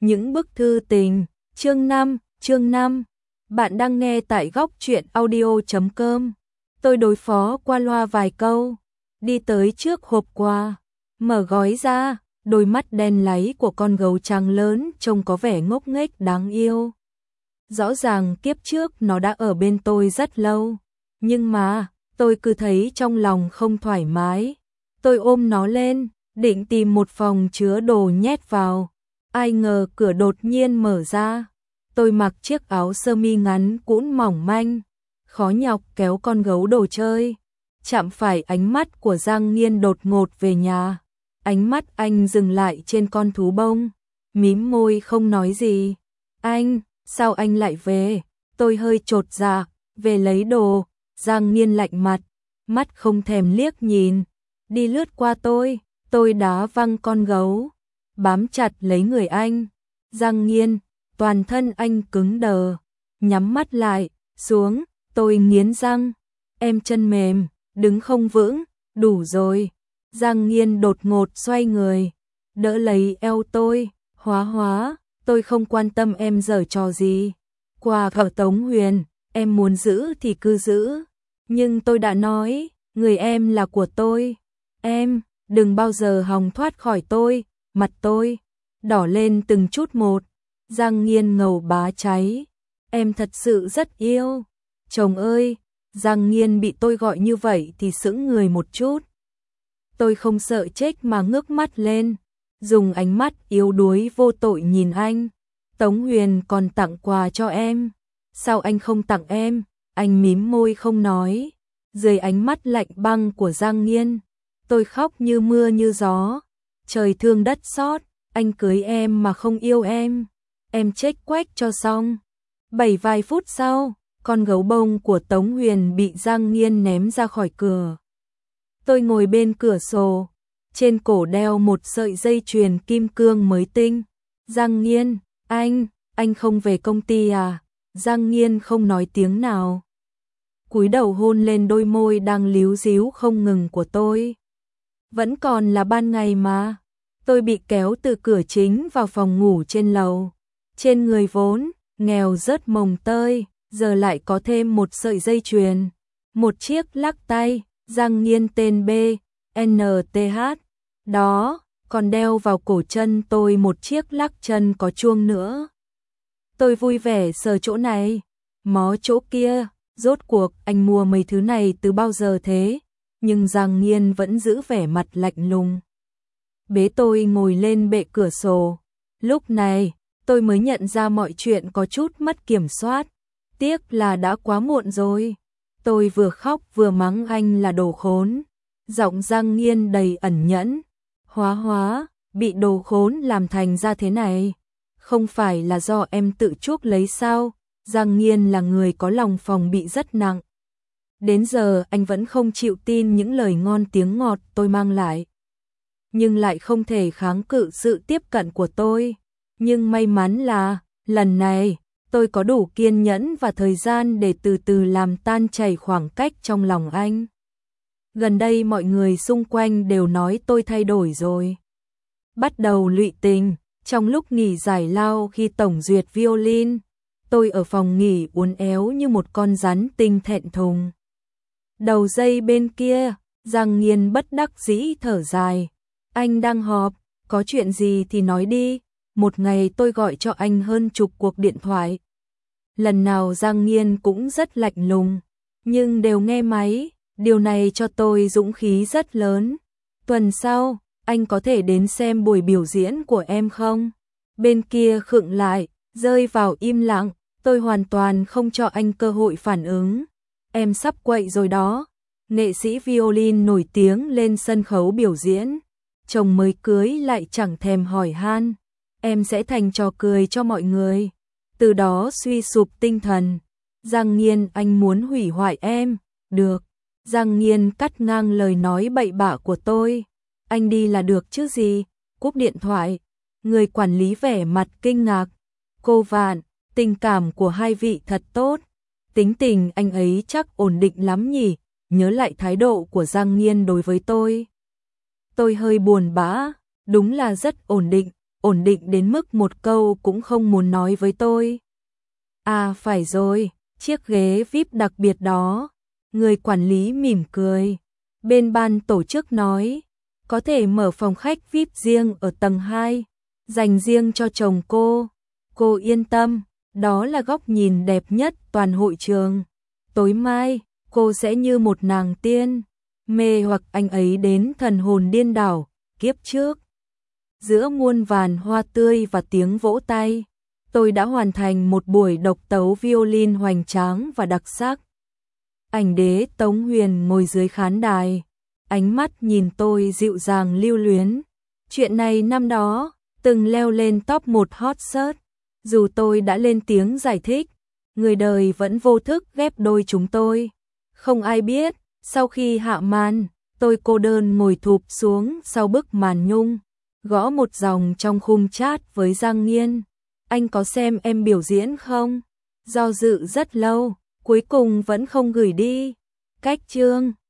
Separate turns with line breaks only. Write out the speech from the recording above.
Những bức thư tình, chương 5. Bạn đang nghe tại góc truyện audio.com. Tôi đối phó qua loa vài câu, đi tới trước hộp quà, mở gói ra, đôi mắt đen láy của con gấu trắng lớn trông có vẻ ngốc nghếch đáng yêu. Rõ ràng kiếp trước nó đã ở bên tôi rất lâu, nhưng mà tôi cứ thấy trong lòng không thoải mái. Tôi ôm nó lên, định tìm một phòng chứa đồ nhét vào. Ai ngờ cửa đột nhiên mở ra. Tôi mặc chiếc áo sơ mi ngắn cũn mỏng manh, khó nhọc kéo con gấu đồ chơi. Chạm phải ánh mắt của Giang Nghiên đột ngột về nhà. Ánh mắt anh dừng lại trên con thú bông, mím môi không nói gì. Anh, sao anh lại về? Tôi hơi chột dạ, về lấy đồ. Giang Nghiên lạnh mặt, mắt không thèm liếc nhìn, đi lướt qua tôi đá văng con gấu, bám chặt lấy người anh. Giang Nghiên, toàn thân anh cứng đờ, nhắm mắt lại, xuống, tôi nghiến răng, em chân mềm, đứng không vững, đủ rồi. Giang Nghiên đột ngột xoay người, đỡ lấy eo tôi, Hóa, tôi không quan tâm em giở trò gì. Quà ở Tống Huyền, em muốn giữ thì cứ giữ, nhưng tôi đã nói, người em là của tôi. Em, đừng bao giờ hòng thoát khỏi tôi. Mặt tôi đỏ lên từng chút một. Giang Nghiên ngầu bá cháy, em thật sự rất yêu. Chồng ơi, Giang Nghiên bị tôi gọi như vậy thì sững người một chút. Tôi không sợ chết mà ngước mắt lên, dùng ánh mắt yếu đuối vô tội nhìn anh. Tống Huyền còn tặng quà cho em, sao anh không tặng em? Anh mím môi không nói. Dưới ánh mắt lạnh băng của Giang Nghiên, tôi khóc như mưa như gió. Trời thương đất xót, anh cưới em mà không yêu em chết quách cho xong. Vài phút sau, con gấu bông của Tống Huyền bị Giang Nghiên ném ra khỏi cửa. Tôi ngồi bên cửa sổ, trên cổ đeo một sợi dây chuyền kim cương mới tinh. Giang Nghiên, anh không về công ty à? Giang Nghiên không nói tiếng nào, cúi đầu hôn lên đôi môi đang líu ríu không ngừng của tôi. Vẫn còn là ban ngày mà. Tôi bị kéo từ cửa chính vào phòng ngủ trên lầu. Trên người vốn nghèo rớt mồng tơi, giờ lại có thêm một sợi dây chuyền, một chiếc lắc tay. Giang Nghiên tên BNTH. Đó, còn đeo vào cổ chân tôi một chiếc lắc chân có chuông nữa. Tôi vui vẻ sờ chỗ này, mó chỗ kia. Rốt cuộc anh mua mấy thứ này từ bao giờ thế? Nhưng Giang Nghiên vẫn giữ vẻ mặt lạnh lùng, bế tôi ngồi lên bệ cửa sổ. Lúc này, tôi mới nhận ra mọi chuyện có chút mất kiểm soát. Tiếc là đã quá muộn rồi. Tôi vừa khóc vừa mắng anh là đồ khốn. Giọng Giang Nghiên đầy ẩn nhẫn. Hóa, bị đồ khốn làm thành ra thế này. Không phải là do em tự chuốc lấy sao? Giang Nghiên là người có lòng phòng bị rất nặng. Đến giờ anh vẫn không chịu tin những lời ngon tiếng ngọt tôi mang lại. Nhưng lại không thể kháng cự sự tiếp cận của tôi. Nhưng may mắn là, lần này, tôi có đủ kiên nhẫn và thời gian để từ từ làm tan chảy khoảng cách trong lòng anh. Gần đây mọi người xung quanh đều nói tôi thay đổi rồi. Bắt đầu lụy tình, trong lúc nghỉ giải lao khi tổng duyệt violin, tôi ở phòng nghỉ uốn éo như một con rắn tinh thẹn thùng. Đầu dây bên kia, Giang Nghiên bất đắc dĩ thở dài. Anh đang họp, có chuyện gì thì nói đi. Một ngày tôi gọi cho anh hơn chục cuộc điện thoại. Lần nào Giang Nghiên cũng rất lạnh lùng, nhưng đều nghe máy. Điều này cho tôi dũng khí rất lớn. Tuần sau, anh có thể đến xem buổi biểu diễn của em không? Bên kia khựng lại, rơi vào im lặng. Tôi hoàn toàn không cho anh cơ hội phản ứng. Em sắp quậy rồi đó. Nghệ sĩ violin nổi tiếng lên sân khấu biểu diễn. Chồng mới cưới lại chẳng thèm hỏi han. Em sẽ thành trò cười cho mọi người. Từ đó suy sụp tinh thần. Giang Nghiên, anh muốn hủy hoại em. Được. Giang Nghiên cắt ngang lời nói bậy bạ của tôi. Anh đi là được chứ gì. Cúp điện thoại. Người quản lý vẻ mặt kinh ngạc. Cô Vạn, tình cảm của hai vị thật tốt. Tính tình anh ấy chắc ổn định lắm nhỉ. Nhớ lại thái độ của Giang Nghiên đối với tôi hơi buồn bã. Đúng là rất ổn định. ổn định đến mức một câu cũng không muốn nói với tôi. À phải rồi, chiếc ghế VIP đặc biệt đó. Người quản lý mỉm cười. Bên ban tổ chức nói, có thể mở phòng khách VIP riêng ở tầng 2, dành riêng cho chồng cô. Cô yên tâm, đó là góc nhìn đẹp nhất toàn hội trường. Tối mai, cô sẽ như một nàng tiên, mê hoặc anh ấy đến thần hồn điên đảo, kiếp trước. Giữa muôn vàn hoa tươi và tiếng vỗ tay, tôi đã hoàn thành một buổi độc tấu violin hoành tráng và đặc sắc. Ảnh đế Tống Huyền ngồi dưới khán đài, ánh mắt nhìn tôi dịu dàng lưu luyến. Chuyện này năm đó, từng leo lên top 1 hot search. Dù tôi đã lên tiếng giải thích, người đời vẫn vô thức ghép đôi chúng tôi. Không ai biết, sau khi hạ màn, tôi cô đơn ngồi thụp xuống sau bức màn nhung, gõ một dòng trong khung chat với Giang Nghiên. Anh có xem em biểu diễn không? Do dự rất lâu, cuối cùng vẫn không gửi đi. Cách chương